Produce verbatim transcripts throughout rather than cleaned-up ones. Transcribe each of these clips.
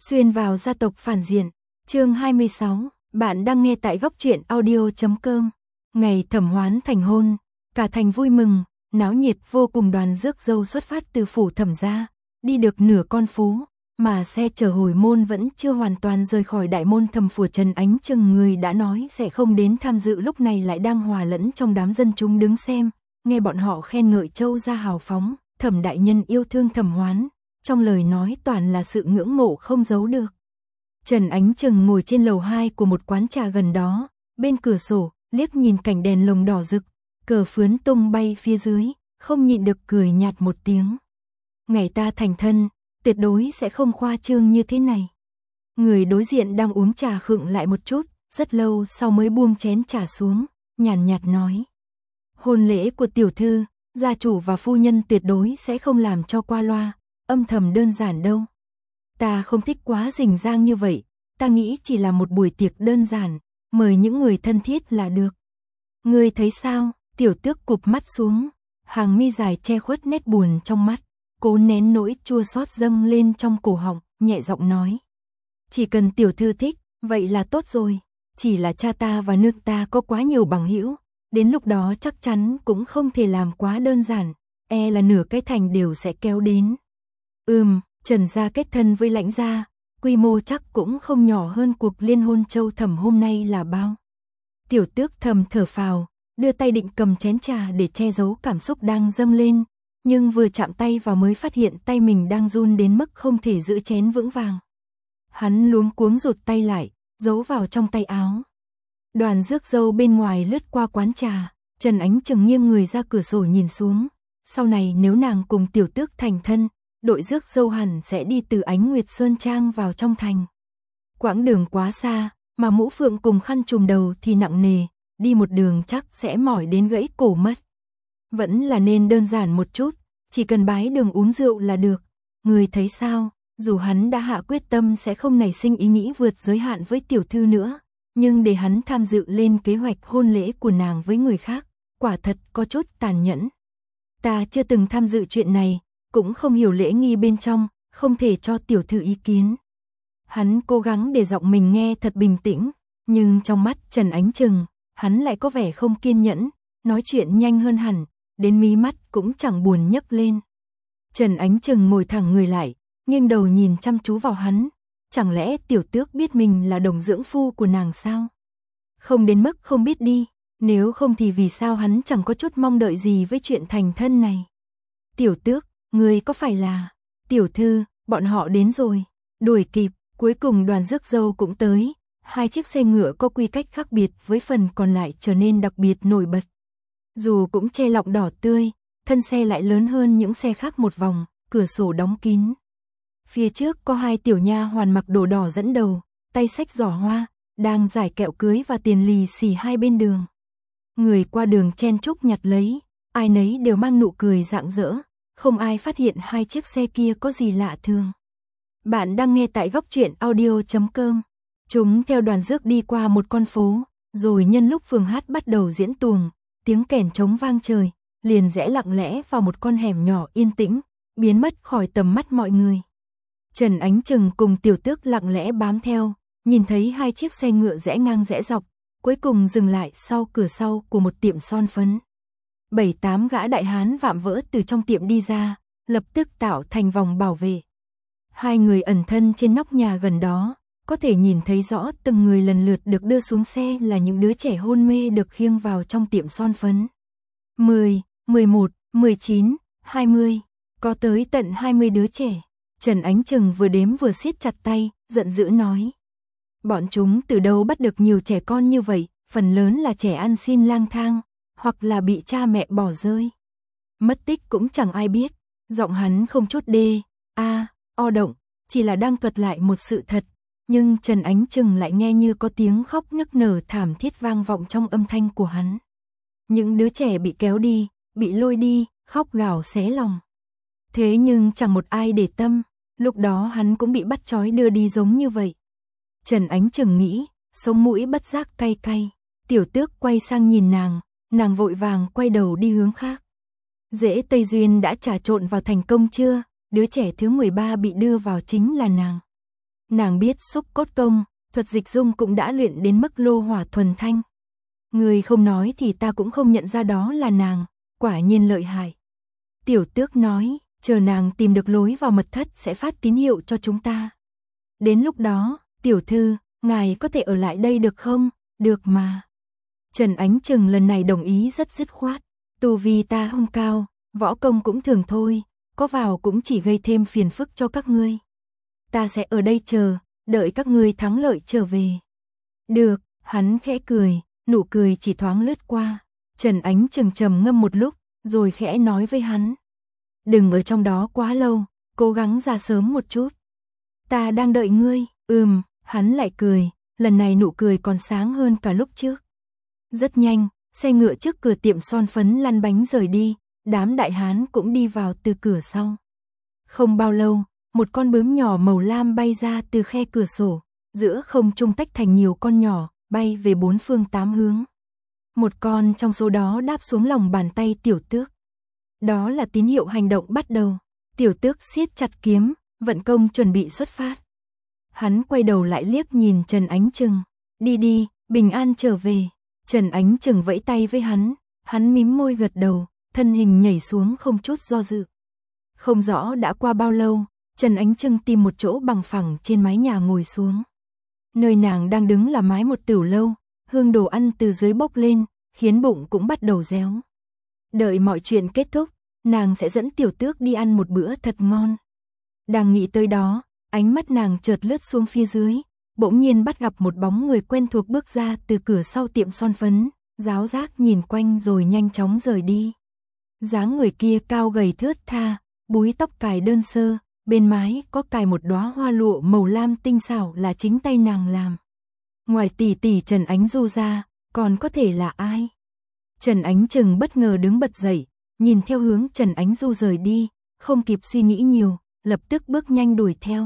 Xuyên vào gia tộc phản diện, chương hai mươi sáu, bạn đang nghe tại góc truyện audio chấm com. Ngày thẩm hoán thành hôn, cả thành vui mừng, náo nhiệt vô cùng. Đoàn rước dâu xuất phát từ phủ thẩm gia, đi được nửa con phố, mà xe chở hồi môn vẫn chưa hoàn toàn rời khỏi đại môn thẩm phủ. Trần Ánh Chừng người đã nói sẽ không đến tham dự lúc này lại đang hòa lẫn trong đám dân chúng đứng xem, nghe bọn họ khen ngợi Châu gia hào phóng, Thẩm đại nhân yêu thương Thẩm Hoán, trong lời nói toàn là sự ngưỡng mộ không giấu được. Trần Ánh Chừng ngồi trên lầu hai của một quán trà gần đó, bên cửa sổ, liếc nhìn cảnh đèn lồng đỏ rực, cờ phướn tung bay phía dưới, không nhịn được cười nhạt một tiếng. Ngày ta thành thân, tuyệt đối sẽ không khoa trương như thế này. Người đối diện đang uống trà khựng lại một chút, rất lâu sau mới buông chén trà xuống, nhàn nhạt nói. Hôn lễ của tiểu thư, gia chủ và phu nhân tuyệt đối sẽ không làm cho qua loa, âm thầm đơn giản đâu. Ta không thích quá rình rang như vậy, ta nghĩ chỉ là một buổi tiệc đơn giản, mời những người thân thiết là được. Ngươi thấy sao? Tiểu tước cụp mắt xuống, hàng mi dài che khuất nét buồn trong mắt, cố nén nỗi chua xót dâng lên trong cổ họng, nhẹ giọng nói. Chỉ cần tiểu thư thích, vậy là tốt rồi, chỉ là cha ta và nước ta có quá nhiều bằng hữu, đến lúc đó chắc chắn cũng không thể làm quá đơn giản, e là nửa cái thành đều sẽ kéo đến. Ừm, Trần gia kết thân với Lãnh gia, quy mô chắc cũng không nhỏ hơn cuộc liên hôn Châu Thẩm hôm nay là bao. Tiểu tước thầm thở phào, đưa tay định cầm chén trà để che giấu cảm xúc đang dâng lên, nhưng vừa chạm tay vào mới phát hiện tay mình đang run đến mức không thể giữ chén vững vàng. Hắn luống cuống rụt tay lại, giấu vào trong tay áo. Đoàn rước dâu bên ngoài lướt qua quán trà, Trần Ánh Chừng nghiêng người ra cửa sổ nhìn xuống. Sau này nếu nàng cùng tiểu tước thành thân, đội rước dâu hẳn sẽ đi từ Ánh Nguyệt Sơn Trang vào trong thành. Quãng đường quá xa, mà mũ phượng cùng khăn trùm đầu thì nặng nề, đi một đường chắc sẽ mỏi đến gãy cổ mất. Vẫn là nên đơn giản một chút, chỉ cần bái đường uống rượu là được. Người thấy sao, dù hắn đã hạ quyết tâm sẽ không nảy sinh ý nghĩ vượt giới hạn với tiểu thư nữa, nhưng để hắn tham dự lên kế hoạch hôn lễ của nàng với người khác, quả thật có chút tàn nhẫn. Ta chưa từng tham dự chuyện này, cũng không hiểu lễ nghi bên trong, không thể cho tiểu thư ý kiến. Hắn cố gắng để giọng mình nghe thật bình tĩnh, nhưng trong mắt Trần Ánh Chừng, hắn lại có vẻ không kiên nhẫn, nói chuyện nhanh hơn hẳn, đến mí mắt cũng chẳng buồn nhấc lên. Trần Ánh Chừng ngồi thẳng người lại, nghiêng đầu nhìn chăm chú vào hắn, chẳng lẽ tiểu tước biết mình là đồng dưỡng phu của nàng sao? Không đến mức không biết đi, nếu không thì vì sao hắn chẳng có chút mong đợi gì với chuyện thành thân này. Tiểu tước, người có phải là... Tiểu thư, bọn họ đến rồi, đuổi kịp, cuối cùng đoàn rước dâu cũng tới, hai chiếc xe ngựa có quy cách khác biệt với phần còn lại trở nên đặc biệt nổi bật. Dù cũng che lọng đỏ tươi, thân xe lại lớn hơn những xe khác một vòng, cửa sổ đóng kín. Phía trước có hai tiểu nha hoàn mặc đồ đỏ dẫn đầu, tay xách giỏ hoa, đang giải kẹo cưới và tiền lì xì hai bên đường. Người qua đường chen chúc nhặt lấy, ai nấy đều mang nụ cười rạng rỡ, không ai phát hiện hai chiếc xe kia có gì lạ thường. Bạn đang nghe tại góc truyện audio chấm com. Chúng theo đoàn rước đi qua một con phố, rồi nhân lúc phường hát bắt đầu diễn tuồng, tiếng kèn trống vang trời, liền rẽ lặng lẽ vào một con hẻm nhỏ yên tĩnh, biến mất khỏi tầm mắt mọi người. Trần Ánh Chừng cùng tiểu tước lặng lẽ bám theo, nhìn thấy hai chiếc xe ngựa rẽ ngang rẽ dọc, cuối cùng dừng lại sau cửa sau của một tiệm son phấn. Bảy tám gã đại hán vạm vỡ từ trong tiệm đi ra, lập tức tạo thành vòng bảo vệ. Hai người ẩn thân trên nóc nhà gần đó, có thể nhìn thấy rõ từng người lần lượt được đưa xuống xe là những đứa trẻ hôn mê được khiêng vào trong tiệm son phấn. mười, mười một, mười chín, hai mươi, có tới tận hai mươi đứa trẻ. Trần Ánh Chừng vừa đếm vừa siết chặt tay, giận dữ nói. Bọn chúng từ đâu bắt được nhiều trẻ con như vậy, phần lớn là trẻ ăn xin lang thang, hoặc là bị cha mẹ bỏ rơi. Mất tích cũng chẳng ai biết, giọng hắn không chút đê, a, o động, chỉ là đang thuật lại một sự thật, nhưng Trần Ánh Chừng lại nghe như có tiếng khóc nức nở thảm thiết vang vọng trong âm thanh của hắn. Những đứa trẻ bị kéo đi, bị lôi đi, khóc gào xé lòng. Thế nhưng chẳng một ai để tâm, lúc đó hắn cũng bị bắt trói đưa đi giống như vậy. Trần Ánh Chừng nghĩ, sống mũi bất giác cay cay, tiểu tước quay sang nhìn nàng, nàng vội vàng quay đầu đi hướng khác. Rễ Tây Duyên đã trà trộn vào thành công chưa? Đứa trẻ thứ mười ba bị đưa vào chính là nàng. Nàng biết xúc cốt công, thuật dịch dung cũng đã luyện đến mức lô hỏa thuần thanh. Người không nói thì ta cũng không nhận ra đó là nàng, quả nhiên lợi hại. Tiểu Tước nói, chờ nàng tìm được lối vào mật thất sẽ phát tín hiệu cho chúng ta. Đến lúc đó, tiểu thư, ngài có thể ở lại đây được không? Được mà. Trần Ánh Trừng lần này đồng ý rất dứt khoát. Tu vi ta không cao, võ công cũng thường thôi, có vào cũng chỉ gây thêm phiền phức cho các ngươi. Ta sẽ ở đây chờ, đợi các ngươi thắng lợi trở về. Được, hắn khẽ cười, nụ cười chỉ thoáng lướt qua. Trần Ánh Trừng trầm ngâm một lúc, rồi khẽ nói với hắn. Đừng ở trong đó quá lâu, cố gắng ra sớm một chút. Ta đang đợi ngươi, ừm, hắn lại cười, lần này nụ cười còn sáng hơn cả lúc trước. Rất nhanh, xe ngựa trước cửa tiệm son phấn lăn bánh rời đi, đám đại hán cũng đi vào từ cửa sau. Không bao lâu, một con bướm nhỏ màu lam bay ra từ khe cửa sổ, giữa không trung tách thành nhiều con nhỏ, bay về bốn phương tám hướng. Một con trong số đó đáp xuống lòng bàn tay Tiểu Tước. Đó là tín hiệu hành động bắt đầu. Tiểu Tước siết chặt kiếm, vận công chuẩn bị xuất phát. Hắn quay đầu lại liếc nhìn Trần Ánh Trừng. Đi đi, bình an trở về. Trần Ánh Trừng vẫy tay với hắn, hắn mím môi gật đầu, thân hình nhảy xuống không chút do dự. Không rõ đã qua bao lâu, Trần Ánh Trừng tìm một chỗ bằng phẳng trên mái nhà ngồi xuống. Nơi nàng đang đứng là mái một tiểu lâu, hương đồ ăn từ dưới bốc lên, khiến bụng cũng bắt đầu réo. Đợi mọi chuyện kết thúc, nàng sẽ dẫn Tiểu Tước đi ăn một bữa thật ngon. Đang nghĩ tới đó, ánh mắt nàng chợt lướt xuống phía dưới, bỗng nhiên bắt gặp một bóng người quen thuộc bước ra từ cửa sau tiệm son phấn, giáo giác nhìn quanh rồi nhanh chóng rời đi. Dáng người kia cao gầy thướt tha, búi tóc cài đơn sơ, bên mái có cài một đóa hoa lụa màu lam tinh xảo là chính tay nàng làm. Ngoài tỷ tỷ Trần Ánh Du ra, còn có thể là ai? Trần Ánh Trừng bất ngờ đứng bật dậy, nhìn theo hướng Trần Ánh Du rời đi, không kịp suy nghĩ nhiều, lập tức bước nhanh đuổi theo.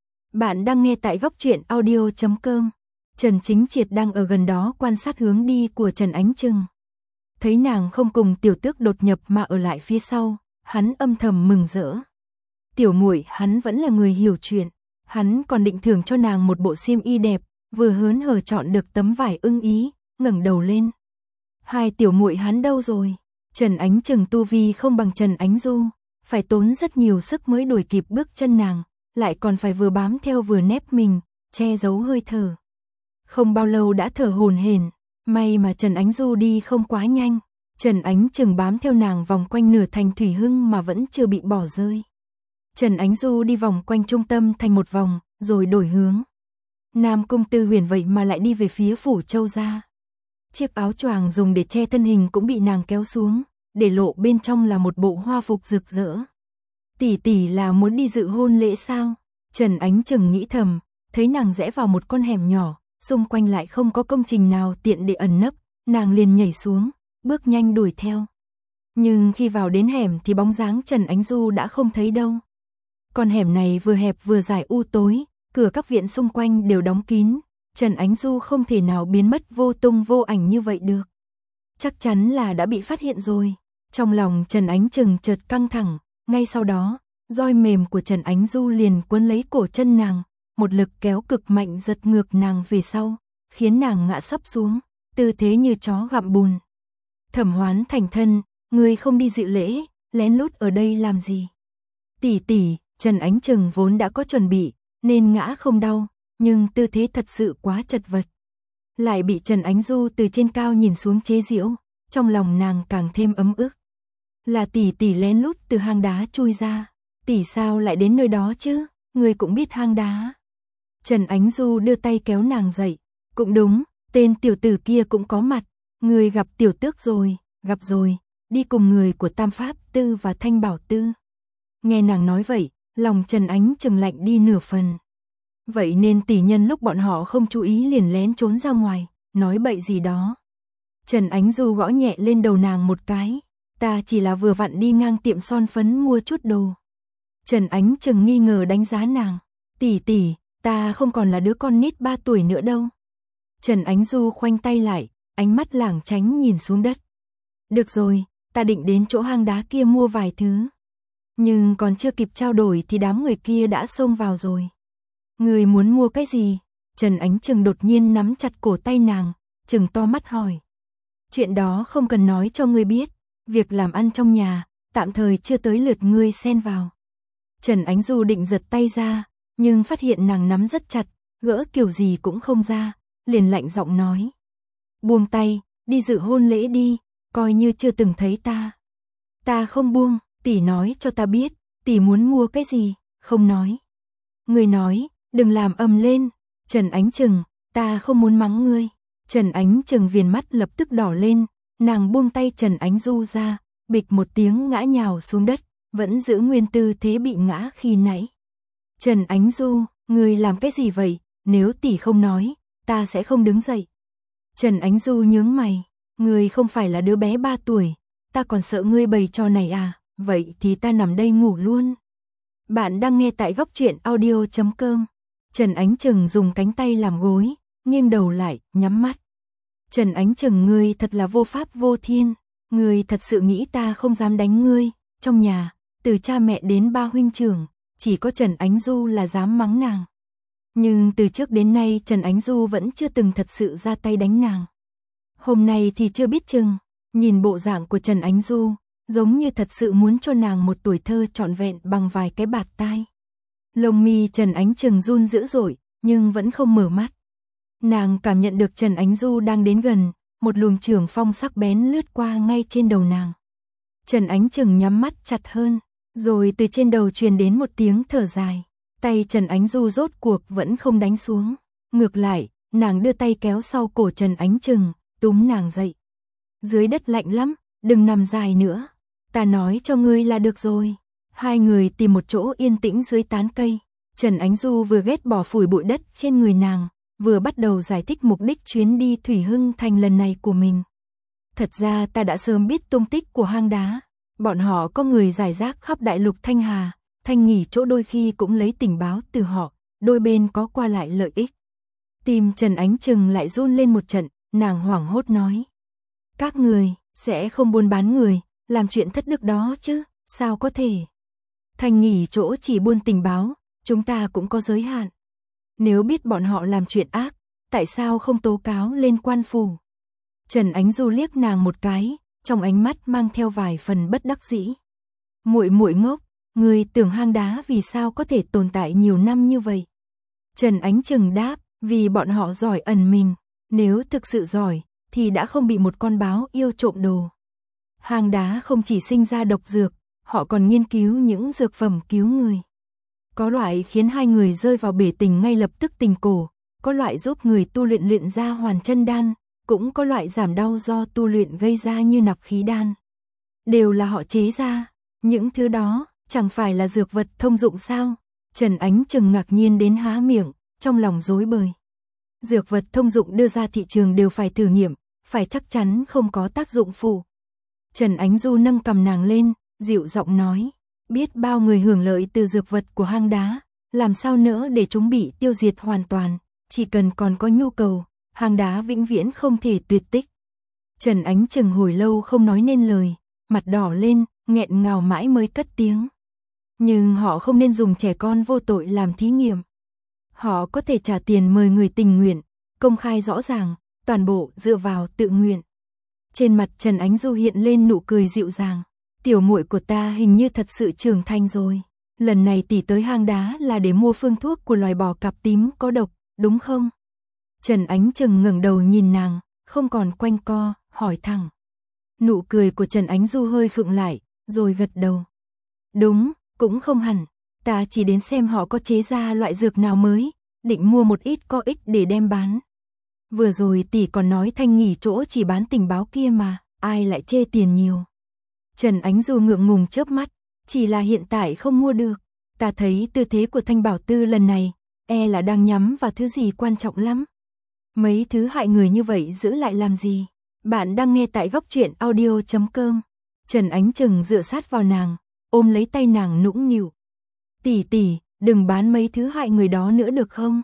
Bạn đang nghe tại góc truyện audio chấm com. Trần Chính Triệt đang ở gần đó quan sát hướng đi của Trần Ánh Trừng. Thấy nàng không cùng Tiểu Tước đột nhập mà ở lại phía sau, hắn âm thầm mừng rỡ. Tiểu muội, hắn vẫn là người hiểu chuyện, hắn còn định thưởng cho nàng một bộ xiêm y đẹp, vừa hớn hở chọn được tấm vải ưng ý, ngẩng đầu lên. Hai tiểu muội hắn đâu rồi? Trần Ánh Trừng tu vi không bằng Trần Ánh Du, phải tốn rất nhiều sức mới đuổi kịp bước chân nàng, lại còn phải vừa bám theo vừa nép mình, che giấu hơi thở. Không bao lâu đã thở hổn hển, may mà Trần Ánh Du đi không quá nhanh. Trần Ánh Trừng bám theo nàng vòng quanh nửa thành Thủy Hưng mà vẫn chưa bị bỏ rơi. Trần Ánh Du đi vòng quanh trung tâm thành một vòng, rồi đổi hướng. Nam Cung Tư Huyền vậy mà lại đi về phía Phủ Châu gia. Chiếc áo choàng dùng để che thân hình cũng bị nàng kéo xuống, để lộ bên trong là một bộ hoa phục rực rỡ. Tỷ tỷ là muốn đi dự hôn lễ sao? Trần Ánh Trừng nghĩ thầm, thấy nàng rẽ vào một con hẻm nhỏ, xung quanh lại không có công trình nào tiện để ẩn nấp, nàng liền nhảy xuống, bước nhanh đuổi theo. Nhưng khi vào đến hẻm thì bóng dáng Trần Ánh Du đã không thấy đâu. Con hẻm này vừa hẹp vừa dài u tối, cửa các viện xung quanh đều đóng kín, Trần Ánh Du không thể nào biến mất vô tung vô ảnh như vậy được. Chắc chắn là đã bị phát hiện rồi. Trong lòng Trần Ánh Trừng chợt căng thẳng, ngay sau đó, roi mềm của Trần Ánh Du liền quấn lấy cổ chân nàng, một lực kéo cực mạnh giật ngược nàng về sau, khiến nàng ngã sấp xuống, tư thế như chó gặm bùn. Thẩm Hoán thành thân, ngươi không đi dự lễ, lén lút ở đây làm gì? Tỷ tỷ, Trần Ánh Trừng vốn đã có chuẩn bị, nên ngã không đau, nhưng tư thế thật sự quá chật vật. Lại bị Trần Ánh Du từ trên cao nhìn xuống chế giễu, trong lòng nàng càng thêm ấm ức. Là tỷ tỷ lén lút từ hang đá chui ra, tỷ sao lại đến nơi đó chứ, người cũng biết hang đá. Trần Ánh Du đưa tay kéo nàng dậy, cũng đúng, tên tiểu tử kia cũng có mặt, người gặp Tiểu Tước rồi, gặp rồi, đi cùng người của Tam Pháp Tư và Thanh Bảo Tư. Nghe nàng nói vậy, lòng Trần Ánh Trừng lạnh đi nửa phần. Vậy nên tỷ nhân lúc bọn họ không chú ý liền lén trốn ra ngoài, nói bậy gì đó. Trần Ánh Du gõ nhẹ lên đầu nàng một cái, ta chỉ là vừa vặn đi ngang tiệm son phấn mua chút đồ. Trần Ánh Trừng nghi ngờ đánh giá nàng, tỷ tỷ, ta không còn là đứa con nít ba tuổi nữa đâu. Trần Ánh Du khoanh tay lại, ánh mắt lảng tránh nhìn xuống đất. Được rồi, ta định đến chỗ hang đá kia mua vài thứ. Nhưng còn chưa kịp trao đổi thì đám người kia đã xông vào rồi. Người muốn mua cái gì? Trần Ánh Trừng đột nhiên nắm chặt cổ tay nàng, trừng to mắt hỏi. Chuyện đó không cần nói cho ngươi biết, việc làm ăn trong nhà, tạm thời chưa tới lượt ngươi xen vào. Trần Ánh Du định giật tay ra, nhưng phát hiện nàng nắm rất chặt, gỡ kiểu gì cũng không ra, liền lạnh giọng nói. Buông tay, đi dự hôn lễ đi, coi như chưa từng thấy ta. Ta không buông, tỷ nói cho ta biết, tỷ muốn mua cái gì, không nói. Ngươi nói, đừng làm ầm lên. Trần Ánh Trừng, ta không muốn mắng ngươi. Trần Ánh Trừng viền mắt lập tức đỏ lên, nàng buông tay Trần Ánh Du ra, bịch một tiếng ngã nhào xuống đất, vẫn giữ nguyên tư thế bị ngã khi nãy. Trần Ánh Du, ngươi làm cái gì vậy? Nếu tỷ không nói, ta sẽ không đứng dậy. Trần Ánh Du nhướng mày, ngươi không phải là đứa bé ba tuổi, ta còn sợ ngươi bày trò này à, vậy thì ta nằm đây ngủ luôn. Bạn đang nghe tại góc truyện audio chấm com. Trần Ánh Trừng dùng cánh tay làm gối, nghiêng đầu lại, nhắm mắt. Trần Ánh Trừng, ngươi thật là vô pháp vô thiên, ngươi thật sự nghĩ ta không dám đánh ngươi, trong nhà, từ cha mẹ đến ba huynh trưởng, chỉ có Trần Ánh Du là dám mắng nàng. Nhưng từ trước đến nay Trần Ánh Du vẫn chưa từng thật sự ra tay đánh nàng. Hôm nay thì chưa biết chừng, nhìn bộ dạng của Trần Ánh Du, giống như thật sự muốn cho nàng một tuổi thơ trọn vẹn bằng vài cái bạt tai. Lông mi Trần Ánh Trừng run dữ dội, nhưng vẫn không mở mắt. Nàng cảm nhận được Trần Ánh Du đang đến gần, một luồng trường phong sắc bén lướt qua ngay trên đầu nàng. Trần Ánh Trừng nhắm mắt chặt hơn, rồi từ trên đầu truyền đến một tiếng thở dài. Tay Trần Ánh Du rốt cuộc vẫn không đánh xuống. Ngược lại, nàng đưa tay kéo sau cổ Trần Ánh Trừng, túm nàng dậy. Dưới đất lạnh lắm, đừng nằm dài nữa. Ta nói cho ngươi là được rồi. Hai người tìm một chỗ yên tĩnh dưới tán cây. Trần Ánh Du vừa ghét bỏ phủi bụi đất trên người nàng, vừa bắt đầu giải thích mục đích chuyến đi Thủy Hưng Thành lần này của mình. Thật ra ta đã sớm biết tung tích của hang đá. Bọn họ có người rải rác khắp đại lục Thanh Hà. Thanh nghỉ chỗ đôi khi cũng lấy tình báo từ họ, đôi bên có qua lại lợi ích. Tim Trần Ánh Trừng lại run lên một trận, nàng hoảng hốt nói. Các người, sẽ không buôn bán người, làm chuyện thất đức đó chứ, sao có thể. Thanh nghỉ chỗ chỉ buôn tình báo, chúng ta cũng có giới hạn. Nếu biết bọn họ làm chuyện ác, tại sao không tố cáo lên quan phủ. Trần Ánh Du liếc nàng một cái, trong ánh mắt mang theo vài phần bất đắc dĩ. Muội muội ngốc. Người tưởng hang đá vì sao có thể tồn tại nhiều năm như vậy? Trần Ánh Trừng đáp, vì bọn họ giỏi ẩn mình, nếu thực sự giỏi, thì đã không bị một con báo yêu trộm đồ. Hang đá không chỉ sinh ra độc dược, họ còn nghiên cứu những dược phẩm cứu người. Có loại khiến hai người rơi vào bể tình ngay lập tức tình cổ, có loại giúp người tu luyện luyện ra hoàn chân đan, cũng có loại giảm đau do tu luyện gây ra như nạp khí đan. Đều là họ chế ra, những thứ đó chẳng phải là dược vật thông dụng sao? Trần Ánh Trừng ngạc nhiên đến há miệng, trong lòng rối bời. Dược vật thông dụng đưa ra thị trường đều phải thử nghiệm, phải chắc chắn không có tác dụng phụ. Trần Ánh Du nâng cầm nàng lên, dịu giọng nói, biết bao người hưởng lợi từ dược vật của hang đá, làm sao nỡ để chúng bị tiêu diệt hoàn toàn, chỉ cần còn có nhu cầu, hang đá vĩnh viễn không thể tuyệt tích. Trần Ánh Trừng hồi lâu không nói nên lời, mặt đỏ lên, nghẹn ngào mãi mới cất tiếng. Nhưng họ không nên dùng trẻ con vô tội làm thí nghiệm. Họ có thể trả tiền mời người tình nguyện, công khai rõ ràng, toàn bộ dựa vào tự nguyện. Trên mặt Trần Ánh Du hiện lên nụ cười dịu dàng. Tiểu muội của ta hình như thật sự trưởng thành rồi. Lần này tỷ tới hang đá là để mua phương thuốc của loài bò cạp tím có độc, đúng không? Trần Ánh Trừng ngẩng đầu nhìn nàng, không còn quanh co, hỏi thẳng. Nụ cười của Trần Ánh Du hơi khựng lại, rồi gật đầu. Đúng, cũng không hẳn, ta chỉ đến xem họ có chế ra loại dược nào mới, định mua một ít có ích để đem bán. Vừa rồi tỷ còn nói Thanh nghỉ chỗ chỉ bán tình báo kia mà, ai lại chê tiền nhiều. Trần Ánh Du ngượng ngùng chớp mắt, chỉ là hiện tại không mua được. Ta thấy tư thế của Thanh Bảo Tư lần này, e là đang nhắm vào thứ gì quan trọng lắm. Mấy thứ hại người như vậy giữ lại làm gì? Bạn đang nghe tại góc truyện audio chấm com. Trần Ánh Trừng dựa sát vào nàng, ôm lấy tay nàng nũng nịu. Tỷ tỷ, đừng bán mấy thứ hại người đó nữa được không?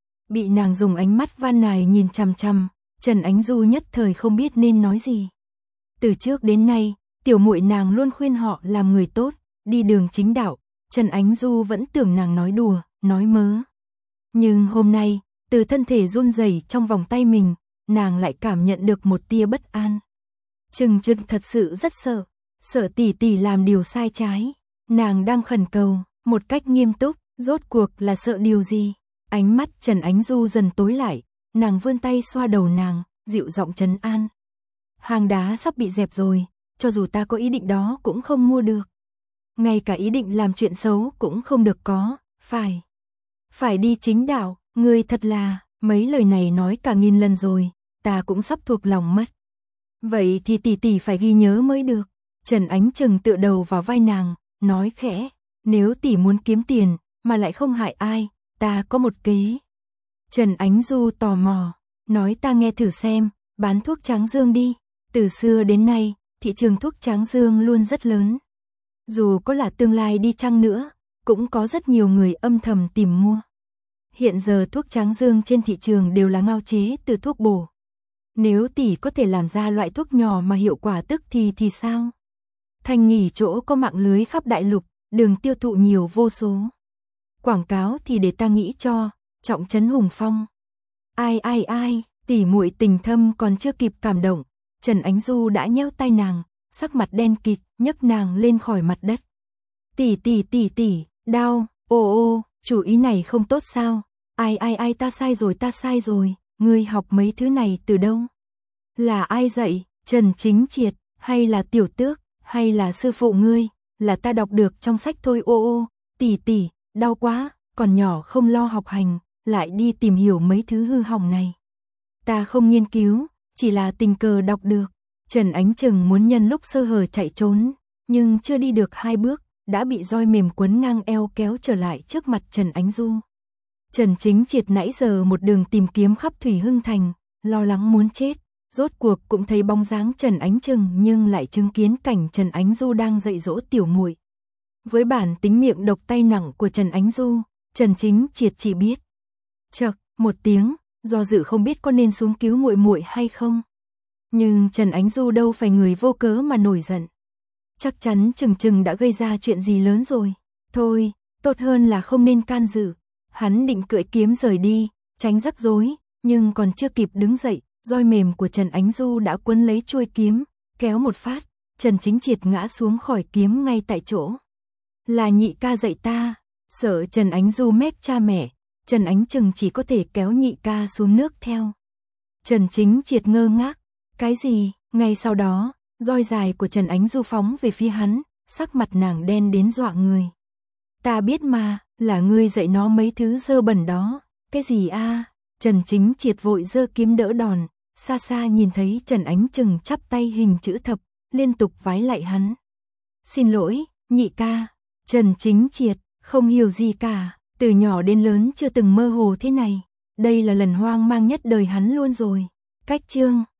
Bị nàng dùng ánh mắt van nài nhìn chằm chằm, Trần Ánh Du nhất thời không biết nên nói gì. Từ trước đến nay, tiểu muội nàng luôn khuyên họ làm người tốt, đi đường chính đạo. Trần Ánh Du vẫn tưởng nàng nói đùa, nói mớ. Nhưng hôm nay, từ thân thể run rẩy trong vòng tay mình, nàng lại cảm nhận được một tia bất an. Trừng Trừng thật sự rất sợ, sợ tỷ tỷ làm điều sai trái. Nàng đang khẩn cầu, một cách nghiêm túc, rốt cuộc là sợ điều gì? Ánh mắt Trần Ánh Du dần tối lại, nàng vươn tay xoa đầu nàng, dịu giọng trấn an. Hang đá sắp bị dẹp rồi, cho dù ta có ý định đó cũng không mua được. Ngay cả ý định làm chuyện xấu cũng không được có, phải. Phải đi chính đạo, ngươi thật là, mấy lời này nói cả nghìn lần rồi, ta cũng sắp thuộc lòng mất. Vậy thì tỷ tỷ phải ghi nhớ mới được. Trần Ánh Trừng tựa đầu vào vai nàng, nói khẽ, nếu tỷ muốn kiếm tiền, mà lại không hại ai, ta có một kế. Trần Ánh Du tò mò, nói ta nghe thử xem, bán thuốc tráng dương đi. Từ xưa đến nay, thị trường thuốc tráng dương luôn rất lớn. Dù có là tương lai đi chăng nữa, cũng có rất nhiều người âm thầm tìm mua. Hiện giờ thuốc tráng dương trên thị trường đều là ngao chế từ thuốc bổ. Nếu tỷ có thể làm ra loại thuốc nhỏ mà hiệu quả tức thì thì sao? Thành nghỉ chỗ có mạng lưới khắp đại lục, đường tiêu thụ nhiều vô số. Quảng cáo thì để ta nghĩ cho, trọng trấn hùng phong. Ai ai ai, tỷ muội tình thâm còn chưa kịp cảm động, Trần Ánh Du đã nhéo tay nàng, sắc mặt đen kịt, nhấc nàng lên khỏi mặt đất. Tỷ tỷ tỷ tỷ, đau, ô ô, chủ ý này không tốt sao? Ai ai ai ta sai rồi ta sai rồi, ngươi học mấy thứ này từ đâu? Là ai dạy, Trần Chính Triệt, hay là Tiểu Tước, hay là sư phụ ngươi, là ta đọc được trong sách thôi ô ô, tỷ tỷ, đau quá, còn nhỏ không lo học hành, lại đi tìm hiểu mấy thứ hư hỏng này. Ta không nghiên cứu, chỉ là tình cờ đọc được. Trần Ánh Trừng muốn nhân lúc sơ hở chạy trốn, nhưng chưa đi được hai bước, đã bị roi mềm quấn ngang eo kéo trở lại trước mặt Trần Ánh Du. Trần Chính Triệt nãy giờ một đường tìm kiếm khắp Thủy Hưng Thành, lo lắng muốn chết, rốt cuộc cũng thấy bóng dáng Trần Ánh Trừng nhưng lại chứng kiến cảnh Trần Ánh Du đang dạy dỗ tiểu muội. Với bản tính miệng độc tay nặng của Trần Ánh Du, Trần Chính Triệt chỉ biết chậc một tiếng, do dự không biết có nên xuống cứu muội muội hay không. Nhưng Trần Ánh Du đâu phải người vô cớ mà nổi giận. Chắc chắn Trừng Trừng đã gây ra chuyện gì lớn rồi. Thôi, tốt hơn là không nên can dự. Hắn định cưỡi kiếm rời đi, tránh rắc rối, nhưng còn chưa kịp đứng dậy, roi mềm của Trần Ánh Du đã quấn lấy chuôi kiếm, kéo một phát, Trần Chính Triệt ngã xuống khỏi kiếm ngay tại chỗ. Là nhị ca dạy ta, sợ Trần Ánh Du mét cha mẹ, Trần Ánh Trừng chỉ có thể kéo nhị ca xuống nước theo. Trần Chính Triệt ngơ ngác, cái gì? Ngay sau đó, roi dài của Trần Ánh Du phóng về phía hắn, sắc mặt nàng đen đến dọa người. Ta biết mà, là ngươi dạy nó mấy thứ dơ bẩn đó. Cái gì a? Trần Chính Triệt vội giơ kiếm đỡ đòn, xa xa nhìn thấy Trần Ánh Trừng chắp tay hình chữ thập, liên tục vái lạy hắn. Xin lỗi, nhị ca. Trần Chính Triệt, không hiểu gì cả, từ nhỏ đến lớn chưa từng mơ hồ thế này. Đây là lần hoang mang nhất đời hắn luôn rồi. Cách chương